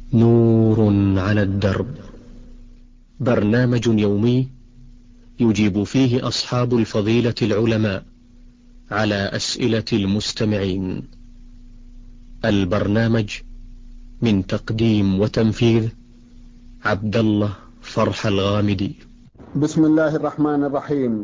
نور على الدرب، برنامج يومي يجيب فيه أصحاب الفضيلة العلماء على أسئلة المستمعين. البرنامج من تقديم وتنفيذ عبد الله فرح الغامدي. بسم الله الرحمن الرحيم.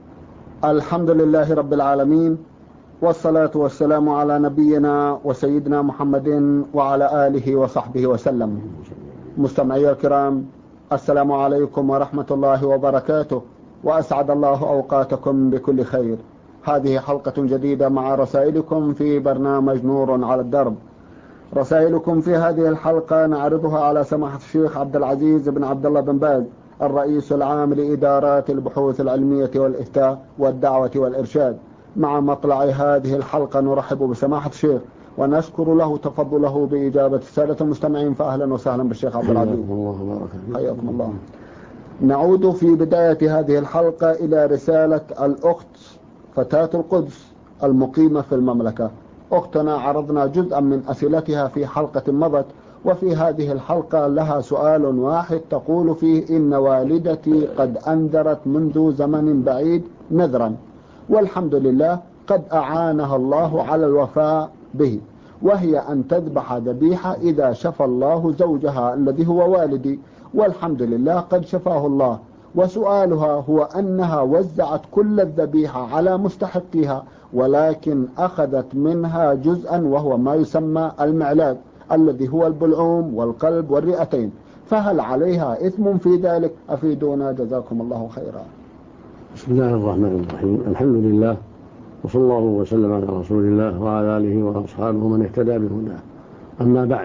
الحمد لله رب العالمين، والصلاة والسلام على نبينا وسيدنا محمد وعلى آله وصحبه وسلم. مستمعي الكرام، السلام عليكم ورحمة الله وبركاته، وأسعد الله أوقاتكم بكل خير. هذه حلقة جديدة مع رسائلكم في برنامج نور على الدرب. رسائلكم في هذه الحلقة نعرضها على سماحة الشيخ عبد العزيز بن عبد الله بن باز، الرئيس العام لإدارات البحوث العلمية والإفتاء والدعوة والإرشاد. مع مطلع هذه الحلقة نرحب بسماحة الشيخ ونشكر له تفضله بإجابة السادة المستمعين، فأهلا وسهلا بالشيخ عبد العزيز. حياكم الله. نعود في بداية هذه الحلقة إلى رسالة الأخت فتاة القدس المقيمة في المملكة. أختنا عرضنا جزءا من أسئلتها في حلقة مضت، وفي هذه الحلقة لها سؤال واحد تقول فيه: إن والدتي قد أنذرت منذ زمن بعيد نذرا، والحمد لله قد أعانها الله على الوفاء به، وهي أن تذبح ذبيحة إذا شفى الله زوجها الذي هو والدي، والحمد لله قد شفاه الله. وسؤالها هو أنها وزعت كل الذبيحة على مستحقيها، ولكن أخذت منها جزءا وهو ما يسمى المعلاج الذي هو البلعوم والقلب والرئتين، فهل عليها إثم في ذلك؟ أفيدونا جزاكم الله خيرا. بسم الله الرحمن الرحيم. الحمد لله، وصلى الله وسلم على رسول الله وعلى آله وأصحابه من اهتدى بهداه. أما بعد،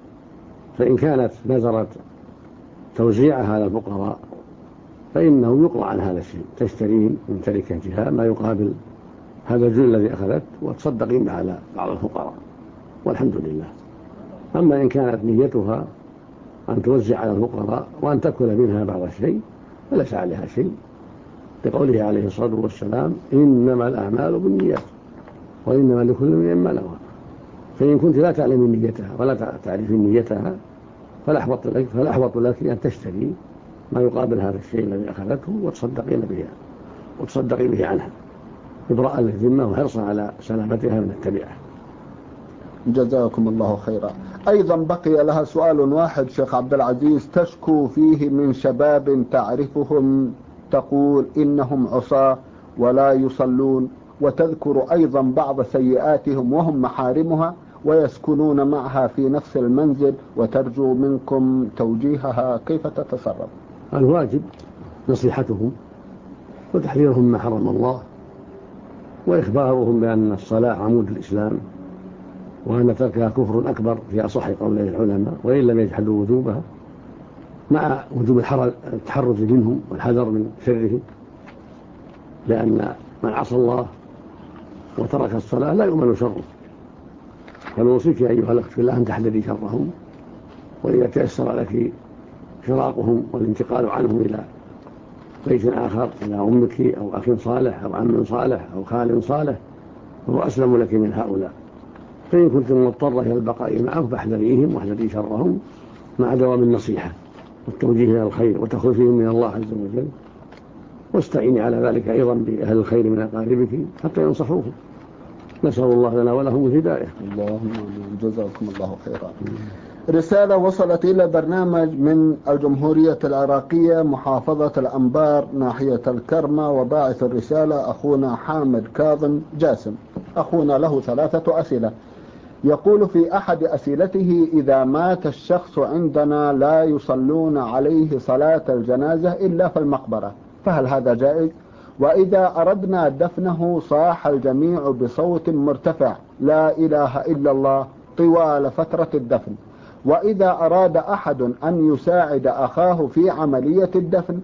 فإن كانت نذرت توزيعها على الفقراء فإنه يقرأ عن هذا الشيء، تشترين من تركتها ما يقابل هذا الجزء الذي أخذت وتصدقين على بعض الفقراء، والحمد لله. أما إن كانت نيتها أن توزع على الفقراء وأن تأكل منها بعض الشيء فليس عليها شيء، لقوله عليه الصلاة والسلام: إنما الأعمال بالنيات وإنما لكل امرئ ما نوى. فإن كنت لا تعلم نيتها ولا تعرفين نيتها فالأحوط لك أن تشتري ما يقابل هذا الشيء الذي أخذته وتصدقي به عنها إبراء للذمة وحرصا على سلامتها من التبعة. جزاكم الله خيرا. أيضا بقي لها سؤال واحد شيخ عبد العزيز تشكو فيه من شباب تعرفهم، تقول إنهم عصاة ولا يصلون، وتذكر أيضا بعض سيئاتهم وهم محارمها ويسكنون معها في نفس المنزل، وترجو منكم توجيهها كيف تتصرف؟ الواجب نصيحتهم وتحذيرهم ما حرم الله، وإخبارهم بأن الصلاة عمود الإسلام، وأن تركها كفر أكبر في أصح قولي العلماء وإن لم يجحدوا وجوبها، مع وجوب التحرز منهم والحذر من شرهم، لأن من عصى الله وترك الصلاة لا يؤمن شره. فنوصيك أيها الأخت في الله أن تحذري شرهم، وإذا تيسر لك فراقهم والانتقال عنهم إلى بيت آخر، إلى أمك أو أخ صالح أو عم صالح أو خال صالح، فهو أسلم لك من هؤلاء. فإن كنت مضطرة إلى البقاء معهم فاحذريهم واحذري شرهم مع دوام النصيحة والتوجيه إلى الخير وتخوفهم من الله عز وجل، واستعيني على ذلك أيضا بأهل الخير من أقاربك حتى ينصحوهم. نسأل الله لنا ولهم الهداية. اللهم جزاكم الله خيرا. رسالة وصلت إلى برنامج من الجمهورية العراقية محافظة الأنبار ناحية الكرمة، وباعث الرسالة أخونا حامد كاظم جاسم. أخونا له 3 أسئلة. يقول في أحد أسئلته: إذا مات الشخص عندنا لا يصلون عليه صلاة الجنازة إلا في المقبرة، فهل هذا جائز؟ وإذا أردنا دفنه صاح الجميع بصوت مرتفع لا إله إلا الله طوال فترة الدفن، وإذا أراد أحد أن يساعد أخاه في عملية الدفن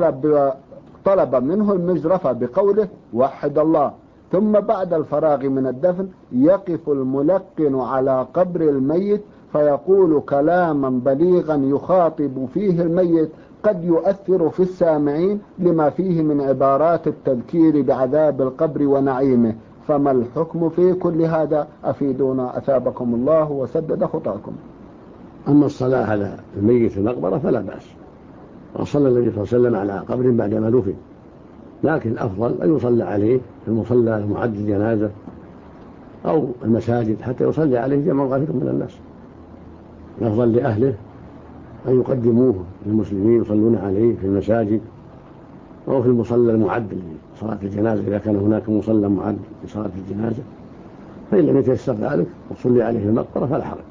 طلب منه المجرفة بقوله وحد الله، ثم بعد الفراغ من الدفن يقف الملقن على قبر الميت فيقول كلاما بليغا يخاطب فيه الميت قد يؤثر في السامعين لما فيه من عبارات التذكير بعذاب القبر ونعيمه، فما الحكم في كل هذا؟ أفيدونا أثابكم الله وسدد خطاكم. أما الصلاة على الميت في المقبرة فلا بأس، وصلى النبي صلى الله عليه وسلم على قبر بعدما دفن، لكن الأفضل أن يصلى عليه في المصلى المعد للجنازة أو المساجد حتى يصلي عليه جمع غفير من الناس. الأفضل لأهله أن يقدموه للمسلمين يصلون عليه في المساجد أو في المصلى المعد لصلاة الجنازة إذا كان هناك مصلى معد لصلاة الجنازة، فإن لم يتيسر ذلك وصلي عليه في المقبرة فلا حرج.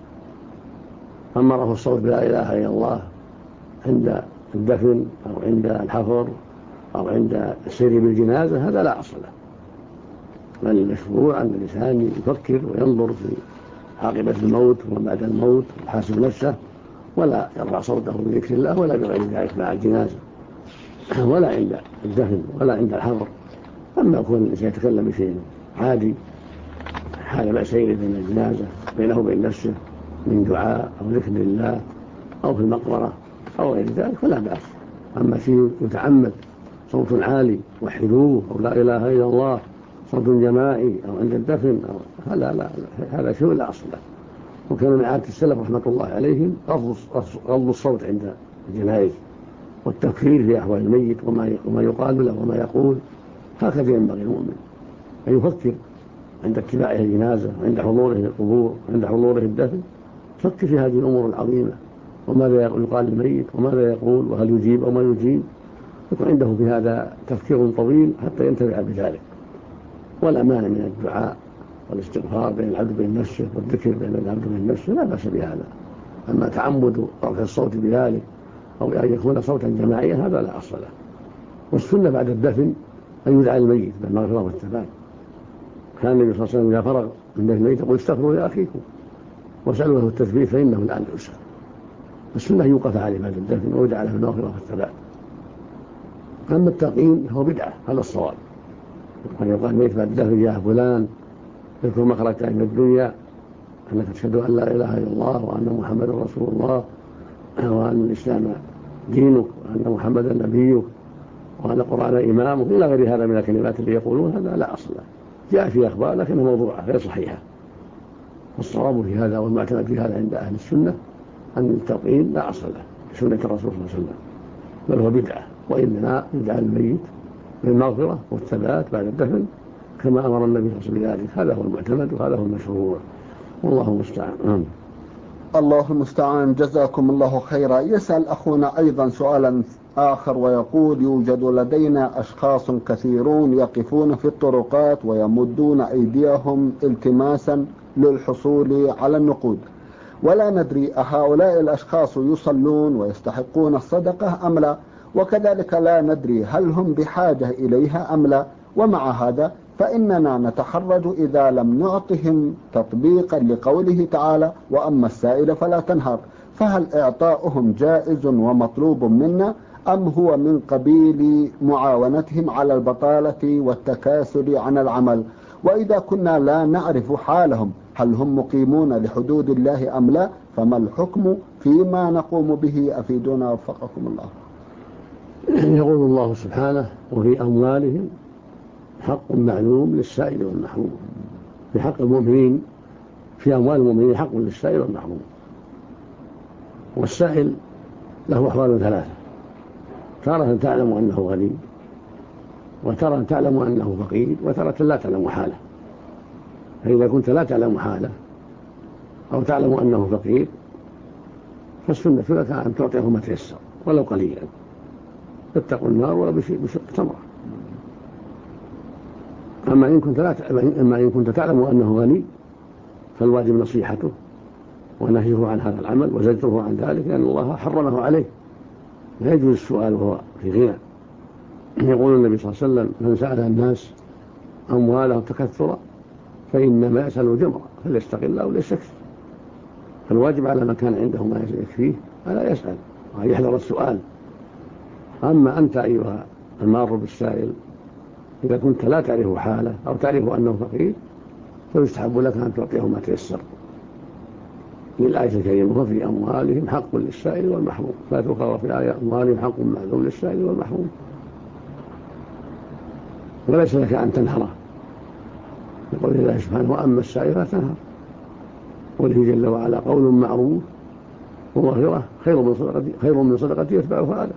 أما رفع الصوت بلا إله إلا الله عند الدفن أو عند الحفر أو عند السير بالجنازة هذا لا أصل له، بل المشروع أن الإنسان يفكر وينظر في عاقبة الموت وما بعد الموت ويحاسب نفسه، ولا يرفع صوته بذكر الله ولا بغير ذلك مع الجنازة ولا عند الدفن ولا عند الحفر. أما يكون الإنسان يتكلم بشيء عادي حال مأسير بين الجنازة بينه وبين نفسه من دعاء أو ذكر الله أو في المقبرة أو غير ذلك فلا بأس. أما شيء يتعمد صوت عالي وحدوه أو لا إله إلا الله صوت جماعي أو عند الدفن أو هذا شيء لا أصل له. وكان من عادة السلف رحمة الله عليهم غض الصوت عند الجنائز والتفكير في أحوال الميت وما يقال له وما يقول. هكذا ينبغي المؤمن أن يفكر عند اتباعه الجنازة وعند حضوره القبور وعند حضوره الدفن، فكر في هذه الأمور العظيمة وماذا يقال للميت وماذا يقول وهل يجيب أو ما يجيب، يكون عنده في هذا تفكير طويل حتى ينتفع بذلك. ولا مانع من الدعاء والاستغفار بين العبد وبين نفسه والذكر بين العبد وبين نفسه لا بأس بهذا. أما تعمد رفع الصوت بذلك أو أن يكون صوتا جماعيا هذا لا أصل له. والسنة بعد الدفن أن يدعى الميت بالمغفرة والثبات. كان النبي صلى الله عليه وسلم إذا فرغ من دفن الميت يقول استغفروا لأخيكم واسألوا له التثبيت فإنه الآن يسأل. السنة يوقف عليه بعد الدفن ويدعى له بالمغفرة والثبات. أما التقييم هو بدعة، هذا الصواب. وقد يقال الميت بعد الدفن يا فلان اذكر ما خرجت من الدنيا أنك تشهد أن لا إله إلا الله وأن محمدا رسول الله وأن الإسلام دينك وأن محمدا نبيك وأن القرآن إمامك إلى غير هذا من الكلمات اللي يقولون هذا لا أصل له. جاء في أخبار لكنها موضوعة غير صحيحة. والصواب في هذا والمعتمد في هذا عند أهل السنة أن التقييم لا أصل له سنة الرسول صلى الله عليه وسلم، بل هو بدعة، وإنما يدعى الميت بالمغفرة والثبات بعد الدفن كما أمر النبي صلى الله عليه وسلم بذلك. هذا هو المعتمد وهذا هو المشروع، والله المستعان. الله المستعان. جزاكم الله خيرا. يسأل أخونا أيضا سؤالا آخر ويقول يوجد لدينا أشخاص كثيرون يقفون في الطرقات ويمدون أيديهم التماسا للحصول على النقود، ولا ندري أهؤلاء الأشخاص يصلون ويستحقون الصدقة أم لا، وكذلك لا ندري هل هم بحاجة إليها أم لا، ومع هذا فإننا نتحرج إذا لم نعطهم تطبيقا لقوله تعالى وأما السائل فلا تنهر. فهل إعطاؤهم جائز ومطلوب منا أم هو من قبيل معاونتهم على البطالة والتكاسل عن العمل؟ وإذا كنا لا نعرف حالهم هل هم مقيمون لحدود الله أم لا، فما الحكم فيما نقوم به؟ أفيدونا وفقكم الله. يقول الله سبحانه وفي أموالهم حق معلوم للسائل والمحروم. في حق المؤمنين في أموال المؤمنين حق للسائل والمحروم. والسائل له أحوال ثلاثة: تارة تعلم أنه غني، وتارة تعلم أنه فقير، وتارة لا تعلم حاله. فإذا كنت لا تعلم حاله أو تعلم أنه فقير فالسنة لك أن تعطيه ما تيسر ولو قليلا، اتقوا النار ولو بشق تمرة. أما إن كنت تعلم أنه غني فالواجب نصيحته ونهيه عن هذا العمل وزجره عن ذلك، لأن الله حرمه عليه، لا يجوز السؤال وهو في غنى. يقول النبي صلى الله عليه وسلم: من سأل الناس أموالهم تكثرا فإنما يسأل جمرا فليستقل أو ليستكثر. فالواجب على من كان عنده ما يكفيه ألا يسأل ويحذر السؤال. أما أنت أيها المار بالسائل إذا كنت لا تعرف حاله أو تعرف أنه فقير فيستحب لك أن تعطيه ما تيسر للآية الكريمة: وفي أموالهم حق للسائل والمحروم. فاتوقع في الآية: أموالهم حق معلوم للسائل والمحروم. وليس لك أن تنهره، يقول الله سبحانه: وأما السائل لا تنهر. وله جل وعلا قول معروف ومغفرة خير من صدقة يتبعها أذى.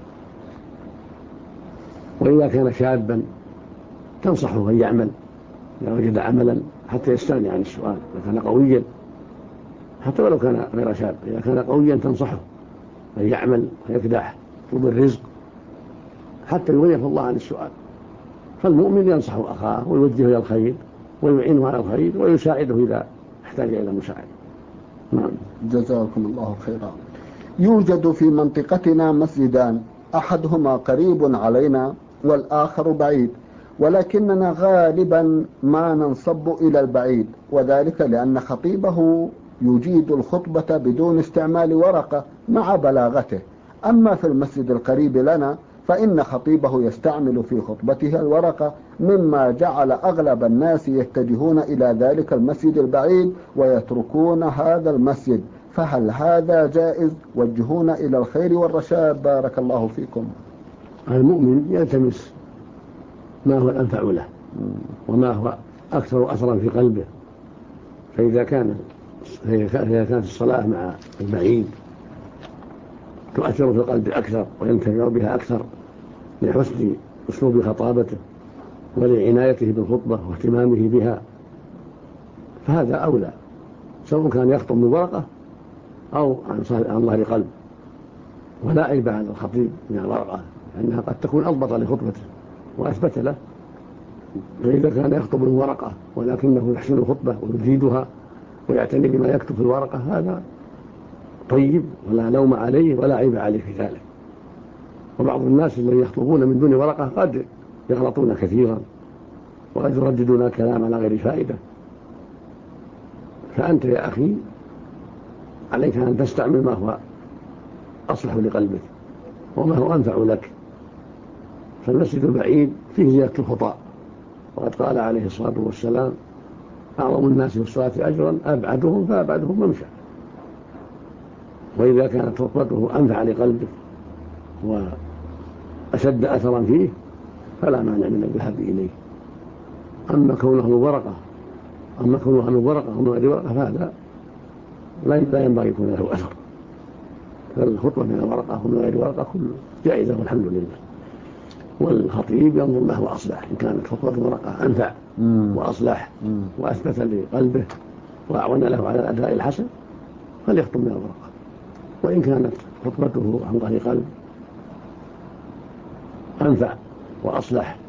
وإذا كان شابا تنصحه أن يعمل إذا وجد عملا حتى يستغني عن السؤال. إذا كان قويا حتى ولو كان غير شاب، إذا كان قويا تنصحه أن يعمل ويكدح يطلب الرزق حتى يغنيه الله عن السؤال. فالمؤمن ينصح أخاه ويوجهه إلى الخير ويعينه على الخير ويساعده إذا احتاج إلى مساعدة. نعم. جزاكم الله خيرا. يوجد في منطقتنا مسجدان، أحدهما قريب علينا والآخر بعيد، ولكننا غالبا ما ننصب إلى البعيد، وذلك لأن خطيبه يجيد الخطبة بدون استعمال ورقة مع بلاغته. أما في المسجد القريب لنا فإن خطيبه يستعمل في خطبته الورقة، مما جعل أغلب الناس يتجهون إلى ذلك المسجد البعيد ويتركون هذا المسجد، فهل هذا جائز؟ وجهونا إلى الخير والرشاد بارك الله فيكم. المؤمن يلتمس ما هو الأنفع له وما هو أكثر أثرا في قلبه، فإذا كانت الصلاة مع البعيد تؤثر في القلب أكثر وينتفع بها أكثر لحسن أسلوب خطابته ولعنايته بالخطبة واهتمامه بها، فهذا أولى، سواء كان يخطب من ورقة أو عن ظهر قلب. ولا عيب على الخطيب من الورقة، لأنها قد تكون أضبط لخطبته وأثبت له. فإذا كان يخطب من ورقة ولكنه يحسن الخطبة ويجيدها ويعتني بما يكتب في الورقة، هذا طيب ولا لوم عليه ولا عيب عليه في ذلك. وبعض الناس الذين يخطبون من دون ورقة قد يغلطون كثيرا وقد يرددون الكلام على غير فائدة. فأنت يا أخي عليك أن تستعمل ما هو أصلح لقلبك وما هو أنفع لك. فالمسجد البعيد فيه زيادة الخطأ، وقد قال عليه الصلاة والسلام: أعظم الناس في الصلاة أجرا أبعدهم فأبعدهم ممشى. وإذا كانت خطبته أنفع لقلبك وأشد أثرا فيه فلا مانع من الذهاب إليه. أما كونه من ورقة ومن غير ورقة فهذا لا ينبغي يكون له أثر. فالخطبة من الورقة ومن غير ورقة كله جائزة والحمد لله. والخطيب ينظر ما هو أصلح، إن كانت خطبة الورقة أنفع وأصلح وأثبت لقلبه وأعون له على الأداء الحسن فليخطب من الورقة. وإن كانت خطبته عن ظهر قلب أنفع وأصلح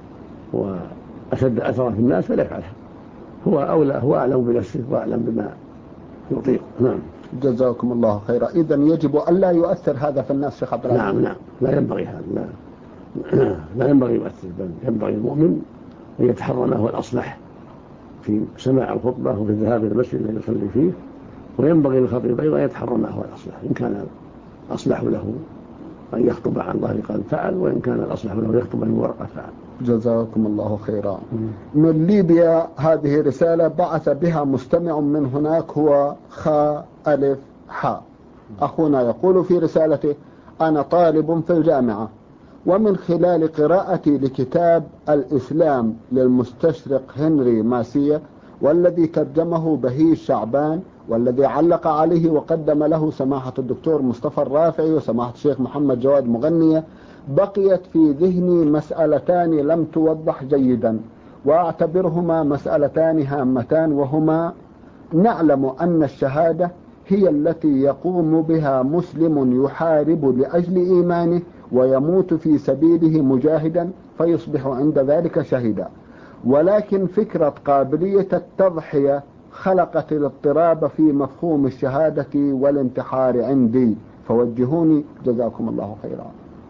وأشد أثرا في الناس فليفعلها، هو أولى، هو أعلم بنفسه وأعلم بما يطيق. نعم. جزاكم الله خيرا. إذن يجب أن لا يؤثر هذا في الناس شيخ عبد العزيز. نعم لا ينبغي هذا، لا ينبغي يؤثر، بل ينبغي المؤمن أن يتحرى ما هو الأصلح في سماع الخطبة وفي الذهاب إلى المسجد الذي يصلي فيه. وينبغي للخطيب أيضا يتحرى ما هو الأصلح، إن كان أصلح له أن يخطب عن ظهر قلب فعل، وإن كان الأصلح له يخطب عن ورقة فعل. جزاكم الله خيرا. من ليبيا هذه رسالة بعث بها مستمع من هناك، هو خ ألف ح. أخونا يقول في رسالته: أنا طالب في الجامعة، ومن خلال قراءتي لكتاب الإسلام للمستشرق هنري ماسية، والذي ترجمه بهيج شعبان، والذي علق عليه وقدم له سماحة الدكتور مصطفى الرافعي وسماحة الشيخ محمد جواد مغنية، بقيت في ذهني مسألتان لم توضح جيدا، وأعتبرهما مسألتان هامتان، وهما: نعلم أن الشهادة هي التي يقوم بها مسلم يحارب لأجل إيمانه ويموت في سبيله مجاهدا فيصبح عند ذلك شهيدا، ولكن فكرة قابلية التضحية خلقت الاضطراب في مفهوم الشهادة والانتحار عندي، فوجهوني جزاكم الله خيرا.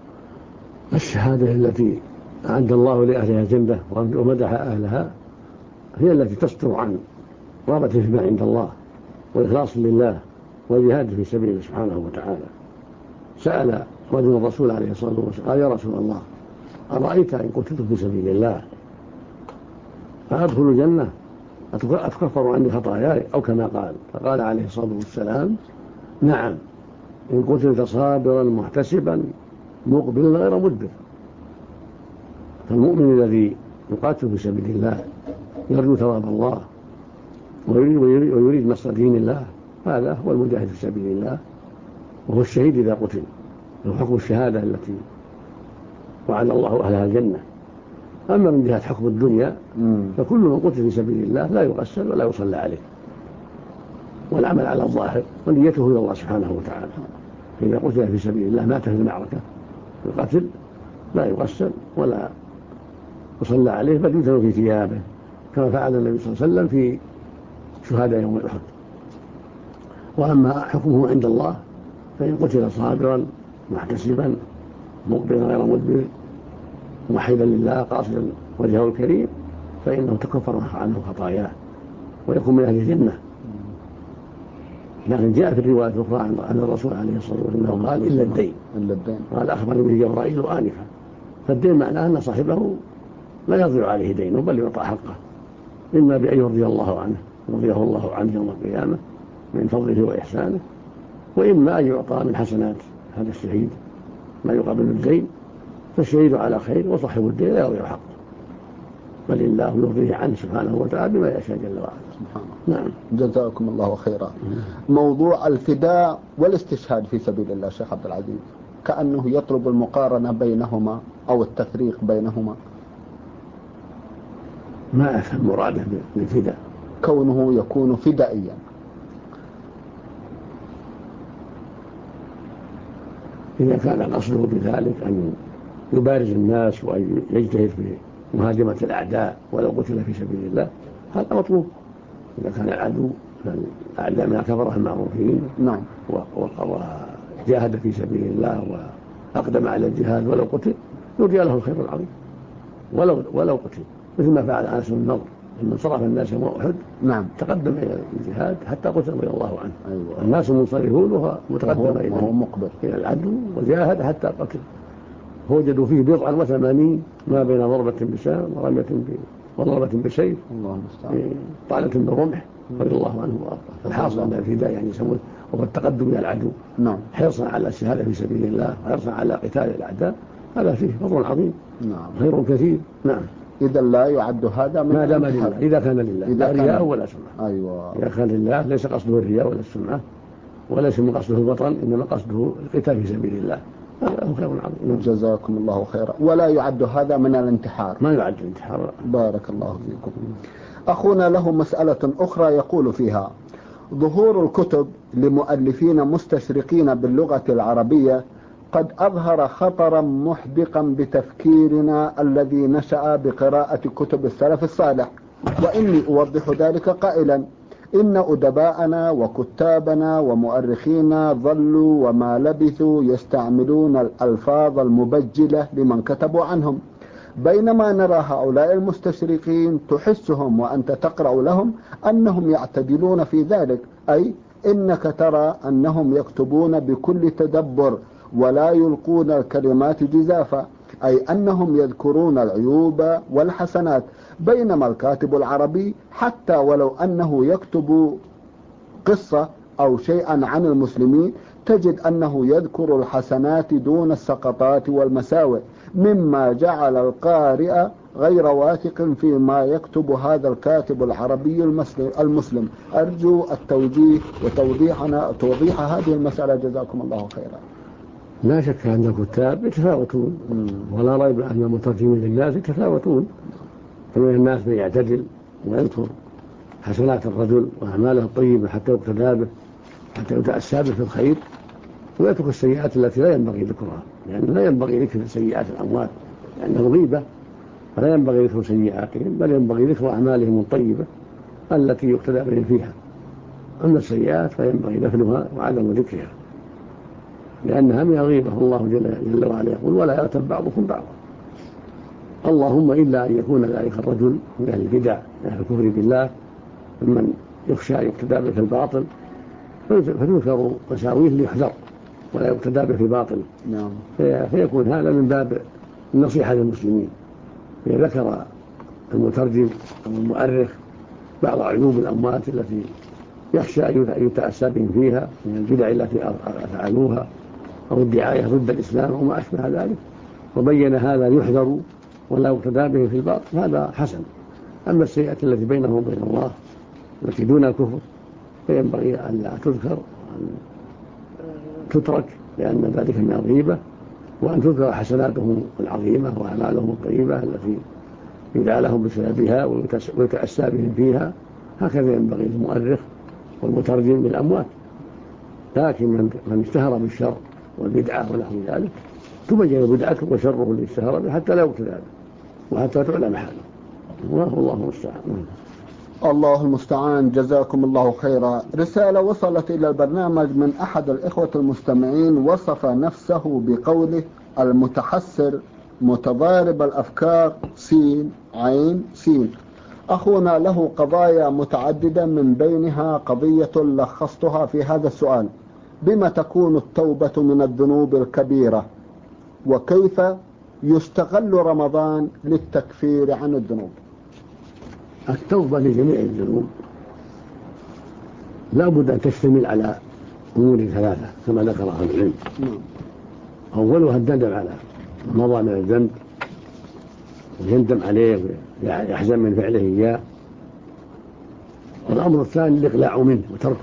الشهادة التي أعد الله لأهلها الجنة ومدح أهلها هي التي تصدر عن رغبة فيما عند الله وإخلاص لله وجهاد في سبيله سبحانه وتعالى. سأل رجل الرسول عليه الصلاة والسلام قال: يا رسول الله، أرأيت إن قتلت في سبيل الله فأدخل الجنة أتكفر عني خطاياي أو كما قال؟ فقال عليه الصلاة والسلام: نعم، إن قتلت صابرا محتسبا مقبلا غير مدبر. فالمؤمن الذي يقاتل في سبيل الله يرجو ثواب الله ويريد نصر دين الله، هذا هو المجاهد في سبيل الله، وهو الشهيد إذا قتل، له حكم الشهادة التي وعد الله أهلها الجنة. أما من جهة حكم الدنيا فكل من قتل في سبيل الله لا يغسل ولا يصلى عليه، والعمل على الظاهر ونيته إلى الله سبحانه وتعالى. فإذا قتل في سبيل الله مات في المعركة القتل لا يغسل ولا يصلى عليه، بل يدفن في ثيابه كما فعل النبي صلى الله عليه وسلم في شهداء يوم أحد. وأما حكمه عند الله فإن قتل صابرا محتسبا مقبلا غير مدبر موحدا لله قاصدا وجهه الكريم فإنه تكفر عنه خطاياه ويكون من أهل الجنة. لكن جاء في الرواية الأخرى عن الرسول عليه الصلاة والسلام قال إلا الدين، قال أخبرني به جبرائيل آنفا. فالدين معناه أن صاحبه لا يضيع عليه دينه بل يعطى حقه، إما بأن يرضي الله عنه رضيه الله عنه يوم القيامة من فضله وإحسانه، وإما أن يعطى من حسنات هذا الشهيد ما يقابل الدين. فالشهيد على خير وصاحب الدين لا يضيع حقه، بل الله يرضيه عنه سبحانه وتعالى بما يشاء جل وعلا. سبحانه. نعم. جزاكم الله خيرا. موضوع الفداء والاستشهاد في سبيل الله شيخ عبد العزيز كأنه يطلب المقارنة بينهما أو التفريق بينهما. ما أفهم مراده بالفداء. كونه يكون فدائيا. إذا كان قصده بذلك أن يبارز الناس وأن يجتهد في مهاجمة الأعداء ولو قتل في سبيل الله هذا مطلوب. إذا كان العدو الأعداء من الكفرة المعروفين نعم وجاهد في سبيل الله وأقدم على الجهاد ولو قتل يرجى له الخير العظيم ولو قتل، مثل ما فعل أنس بن النضر لما صرف الناس يوم أحد. نعم. تقدم إلى الجهاد حتى قتل رضي الله عنه. أيوة. الناس منصرفون وهو متقدم وهو مقبل إلى العدو وجاهد حتى قتل. وجدوا فيه 89 ما بين ضربة بسام وضربة بسيف طعنة بالرمح رضي الله عنه وارضاه. الحاصل أن الفداء يعني يسمونه وهو التقدم إلى العدو. نعم. حرصا على الشهادة في سبيل الله وحرصا على قتال الأعداء، هذا فيه فضل عظيم. نعم. خير كثير. نعم. إذا لا يعد هذا من ما دام لله، إذا كان لله لا رياء ولا سمعة. أيوة. إذا كان لله ليس قصده الرياء ولا السمعة وليس من قصده البطن، إنما قصده القتال في سبيل الله، هذا خير عظيم. جزاكم الله خيرا. ولا يعد هذا من الانتحار. ما يعد الانتحار. بارك الله فيكم. أخونا له مسألة أخرى يقول فيها: ظهور الكتب لمؤلفين مستشرقين باللغة العربية قد أظهر خطرا محدقا بتفكيرنا الذي نشأ بقراءة كتب السلف الصالح. وإني أوضح ذلك قائلا: إن أدباءنا وكتابنا ومؤرخينا ظلوا وما لبثوا يستعملون الألفاظ المبجلة لمن كتبوا عنهم، بينما نرى هؤلاء المستشرقين تحسهم وأنت تقرأ لهم أنهم يعتدلون في ذلك، أي إنك ترى أنهم يكتبون بكل تدبر ولا يلقون الكلمات جزافا، أي أنهم يذكرون العيوب والحسنات، بينما الكاتب العربي حتى ولو أنه يكتب قصة أو شيئا عن المسلمين تجد أنه يذكر الحسنات دون السقطات والمساوئ، مما جعل القارئ غير واثق فيما يكتب هذا الكاتب العربي المسلم. أرجو التوجيه وتوضيح هذه المسألة جزاكم الله خيرا. لا شك أن الكتاب يتفاوتون، ولا ريب أن المترجمين للناس يتفاوتون، فمن الناس من يعتدل ويذكر حسنات الرجل وأعماله الطيبة حتى يقتدى به حتى يتأسى به في الخير، ويترك السيئات التي لا ينبغي ذكرها، يعني لا ينبغي ذكر سيئات الأموات لأنه غيبة، فلا ينبغي ذكر سيئاتهم بل ينبغي ذكر أعمالهم الطيبة التي يقتدى بهم فيها. أما السيئات فينبغي دفنها وعدم ذكرها لأنها من الغيبة. الله جل وعلا يقول: ولا يغتب بعضكم بعضا. اللهم إلا أن يكون ذلك الرجل من أهل البدع من أهل الكفر بالله ممن يخشى أن يقتدى به في الباطل فتذكر مساويه ليحذر ولا يقتدى به في باطل. نعم. فيكون هذا من باب النصيحة للمسلمين. ذكر المترجم أو المؤرخ بعض عيوب الأموات التي يخشى أن يتأسى بهم فيها من البدع التي أفعلوها أو الدعاية ضد الإسلام أو ما أشبه ذلك، وبين هذا يحذر ولا يقتدى به في الباطل، هذا حسن. أما السيئة التي بينهم وبين الله التي دون الكفر فينبغي أن لا تذكر تترك لأن ذلك من الغيبة، وأن تذكر حسناتهم العظيمة وأعمالهم الطيبة التي يدعى لهم بسببها ويتأسى بهم فيها. هكذا ينبغي المؤرخ والمترجم بالأموات. لكن من اشتهر بالشر والبدعة ونحو ذلك تبين بدعته وشره اللي اشتهر به حتى لا يبتلى وحتى تعلم حاله. والله المستعان. الله المستعان. جزاكم الله خيرا. رسالة وصلت إلى البرنامج من أحد الإخوة المستمعين، وصف نفسه بقوله: المتحسر متضارب الأفكار سين عين سين. أخونا له قضايا متعددة، من بينها قضية لخصتها في هذا السؤال: بما تكون التوبة من الذنوب الكبيرة؟ وكيف يستغل رمضان للتكفير عن الذنوب؟ التوبة لجميع الذنوب لا بد أن تشتمل على أمور ثلاثة كما ذكرها العلم. أولها الندم على ما مضى من الذنب ويندم عليه ويحزن من فعله إياه. والأمر الثاني الإقلاع منه وتركه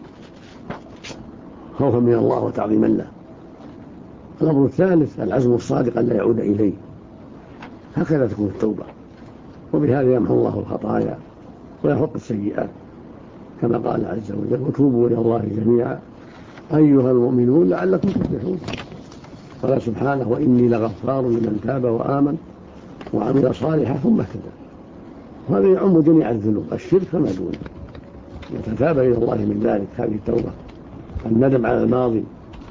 خوفا من الله وتعظيما له. الأمر الثالث العزم الصادق أن لا يعود إليه. هكذا تكون التوبة، وبهذا يمحو الله الخطايا ويحط السيئات كما قال عز وجل: وتوبوا إلى الله جميعا أيها المؤمنون لعلكم تفلحون. قال سبحانه: وإني لغفار لمن تاب وآمن وعمل صالحا ثم اهتدى. وهذا يعم جميع الذنوب، الشرك فما دونه. يتتاب إلى الله من ذلك هذه التوبة، الندم على الماضي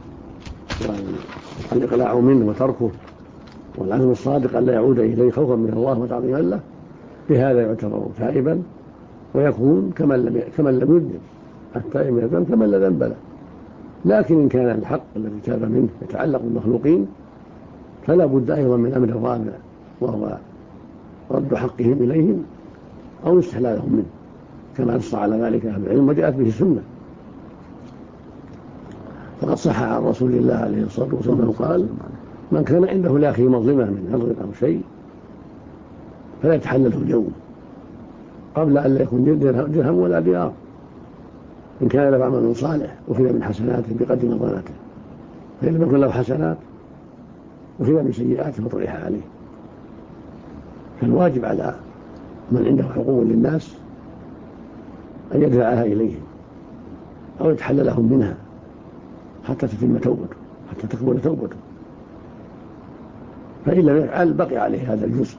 والإقلاع منه وتركه والعزم الصادق أن لا يعود إليه خوفا من الله وتعظيما له. بهذا يعتبر تائبا ويكون كمن لم يذنب. التائب من الذنب كمن لا ذنب له. لكن إن كان الحق الذي تاب منه يتعلق بالمخلوقين فلا بد أيضا من أمر رابع، وهو رد حقهم إليهم أو استحلالهم منه، كما نص على ذلك أهل العلم وجاءت به السنة. فقد صح عن رسول الله عليه الصلاة والسلام قال: من كان عنده لأخيه مظلمة من عرض أو شيء فلا يتحلله اليوم قبل أن لا يكون درهم ولا ديار. إن كان له عمل صالح أخذ من حسناته بقدر مظلمته، فإن لم يكن له حسنات أخذ من سيئاته فطرح عليه. فالواجب على من عنده حقوق للناس أن يدفعها إليهم أو يتحللهم منها حتى تتم توبته، حتى تقبل توبته. فإن لم يفعل بقي عليه هذا الجزء،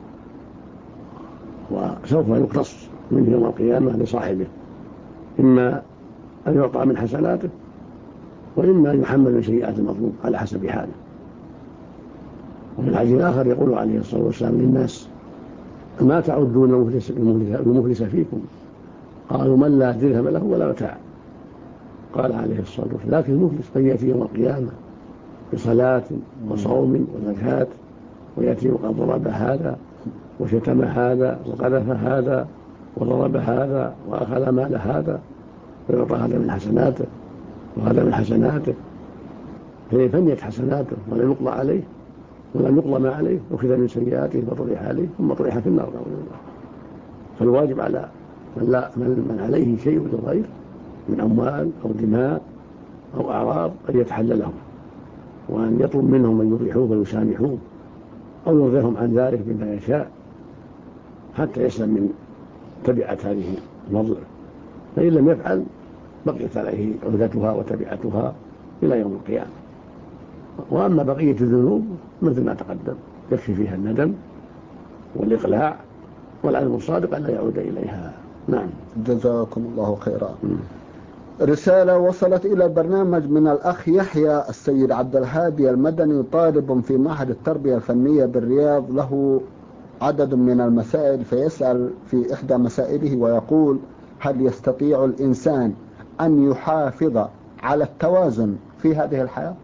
وسوف يقتص منه يوم القيامة لصاحبه، إما أن يعطى من حسناته وإما أن يحمل من سيئات المظلوم على حسب حاله. وفي الحديث الآخر يقول عليه الصلاة والسلام للناس: ما تعدون المفلس فيكم؟ قالوا: من لا درهم له ولا متاع. قال عليه الصلاة والسلام: لكن المفلس من يأتي يوم القيامة بصلاة وصوم وزكاة ويأتي وقد ضرب هذا وشتم هذا وقذف هذا وضرب هذا وأخذ مال هذا، ويعطى هذا من حسناته وهذا من حسناته، فإن فنيت حسناته ولم يقضى عليه ولم يقضى ما عليه أخذ من سيئاته فطرح عليه ثم طرح في النار. فالواجب على من عليه شيء للغير من أموال أو دماء أو أعراض أن يتحللهم، وأن يطلب منهم أن يريحوه ويسامحوه أو يرضيهم عن ذلك بما يشاء حتى يسلم من تبعة هذه المظلمة. فإن لم يفعل بقيت عليه عهدتها وتبعتها إلى يوم القيامة. وأما بقية الذنوب مثل ما تقدم يكفي فيها الندم والإقلاع والعزم الصادق أن لا يعود إليها. نعم. جزاكم الله خيرا. رسالة وصلت إلى البرنامج من الأخ يحيى السيد عبد الهادي المدني، طالب في معهد التربية الفنية بالرياض، له عدد من المسائل، فيسأل في إحدى مسائله ويقول: هل يستطيع الإنسان أن يحافظ على التوازن في هذه الحياة؟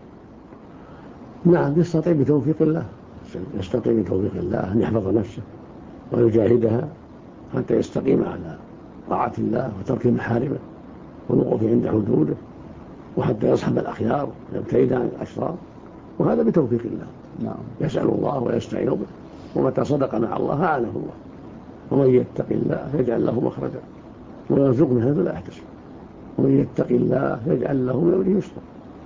نعم، يستطيع بتوفيق الله، يستطيع بتوفيق الله أن يحفظ نفسه ويجاهدها حتى يستقيم على طاعة الله وترك محارمه والوقوف عند حدوده، وحتى يصحب الأخيار ويبتعد عن الأشرار، وهذا بتوفيق الله. نعم. يسأل الله ويستعين به، ومتى صدق مع الله أعانه الله. ومن يتق الله يجعل له مخرجا ويرزقه من حيث لا يحتسب، ومن يتق الله يجعل له من أمره يسرا.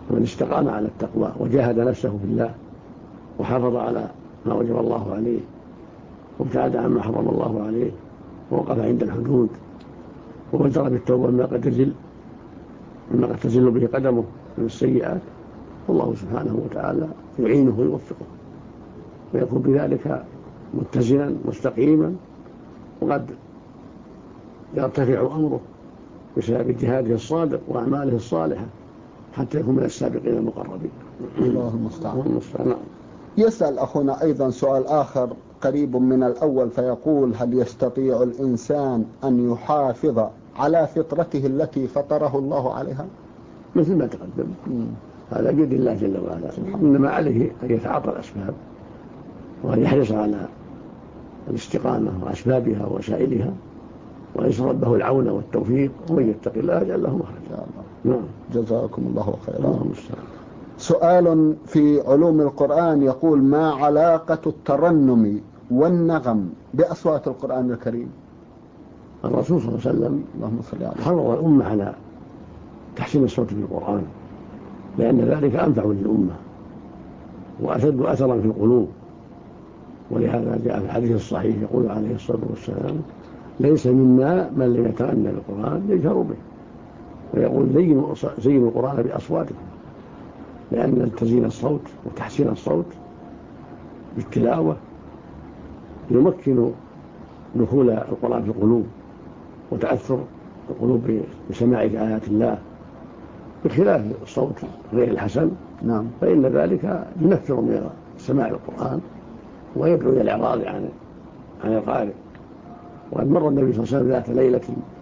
ومن استقام على التقوى وجاهد نفسه في الله وحافظ على ما وجب الله عليه وابتعد عما حرم الله عليه ووقف عند الحدود وبدر بالتوبة مما قد تزل به قدمه من السيئات، والله سبحانه وتعالى يعينه ويوفقه ويكون بذلك متزنا مستقيما، وقد يرتفع أمره بسبب جهاده الصادق وأعماله الصالحة حتى يكون من السابقين المقربين. الله المستعان. يسأل أخونا أيضا سؤال آخر قريب من الأول فيقول: هل يستطيع الإنسان أن يحافظ على فطرته التي فطره الله عليها؟ مثل ما تقدم، هذا بيد الله جل وعلا، إنما عليه أن يتعاطى الأسباب وأن يحرص على الاستقامة وأسبابها ووسائلها ويسأل ربه العون والتوفيق، ومن يتق الله يجعل له مخرجا. نعم. جزاكم الله خيرا. سؤال في علوم القرآن يقول: ما علاقة الترنم والنغم بأصوات القرآن الكريم؟ الرسول صلى الله عليه وسلم اللهم صل عليه حرض الأمة على تحسين الصوت في القرآن، لأن ذلك أنفع للأمة وأشد أثرا في القلوب، ولهذا جاء في الحديث الصحيح يقول عليه الصلاة والسلام: ليس منا من لم يتغنى بالقرآن يجهر به، ويقول: زينوا القرآن بأصواتكم، لأن تزيين الصوت وتحسين الصوت بالتلاوة يمكن دخول القرآن في القلوب وتأثر القلوب بسماع آيات الله، بخلاف الصوت غير الحسن. نعم. فإن ذلك ينفر من سماع القرآن ويدعو إلى الإعراض عن القارئ. وقد مر النبي صلى الله عليه وسلم ذات ليلة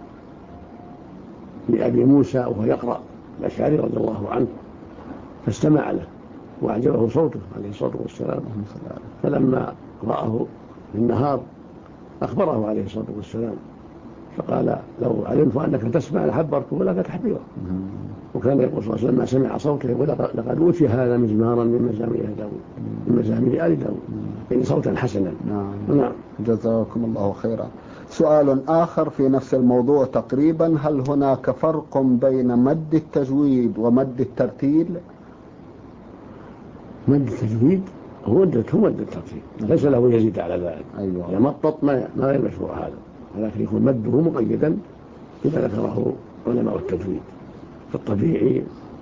لأبي موسى وهو يقرأ الأشعري رضي الله عنه فاستمع له وأعجبه صوته عليه الصلاة والسلام، فلما رآه في النهار أخبره عليه الصلاة والسلام فقال: لو علمت أنك تسمع لحبرته لك تحبيره. وكان يقول صلى الله عليه وسلم: ما سمع صوته يقول: لقد أوتي هذا مزمارا من مزامير داود، من مزامير آل داود، يعني صوتا حسنا. نعم. جزاكم الله خيرا. سؤال آخر في نفس الموضوع تقريبا: هل هناك فرق بين مد التجويد ومد الترتيل؟ مد التجويد هو مد الترتيل، ليس له يزيد على ذلك. أيوة. يمطط ما غير مشروع هذا، ولكن يكون مده مقيدا بما ذكره علماء التجويد. في الطبيعي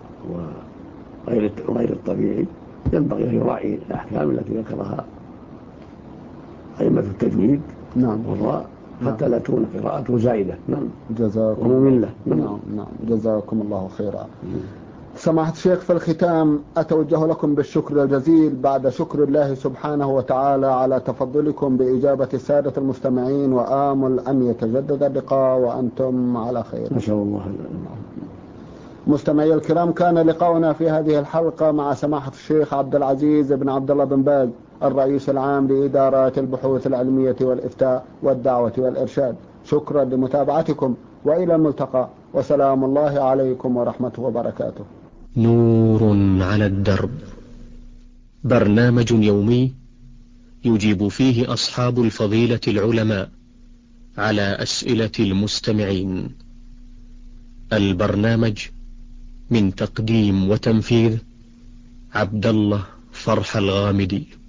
وغير الطبيعي ينبغي أن يراعي الأحكام التي ذكرها أئمة التجويد. نعم. والراء حتى لا تكون قراءته زائدة. نعم. جزاكم ومملة. نعم. جزاكم الله خيرا. سماحة الشيخ، في الختام أتوجه لكم بالشكر الجزيل بعد شكر الله سبحانه وتعالى على تفضلكم بإجابة السادة المستمعين، وآمل أن يتجدد اللقاء وأنتم على خير. ما شاء الله. مستمعي الكرام، كان لقاؤنا في هذه الحلقة مع سماحة الشيخ عبد العزيز بن عبد الله بن باز، الرئيس العام لإدارات البحوث العلمية والإفتاء والدعوة والإرشاد. شكرا لمتابعتكم، وإلى الملتقى، وسلام الله عليكم ورحمته وبركاته. نور على الدرب، برنامج يومي يجيب فيه أصحاب الفضيلة العلماء على أسئلة المستمعين. البرنامج من تقديم وتنفيذ عبد الله فرح الغامدي.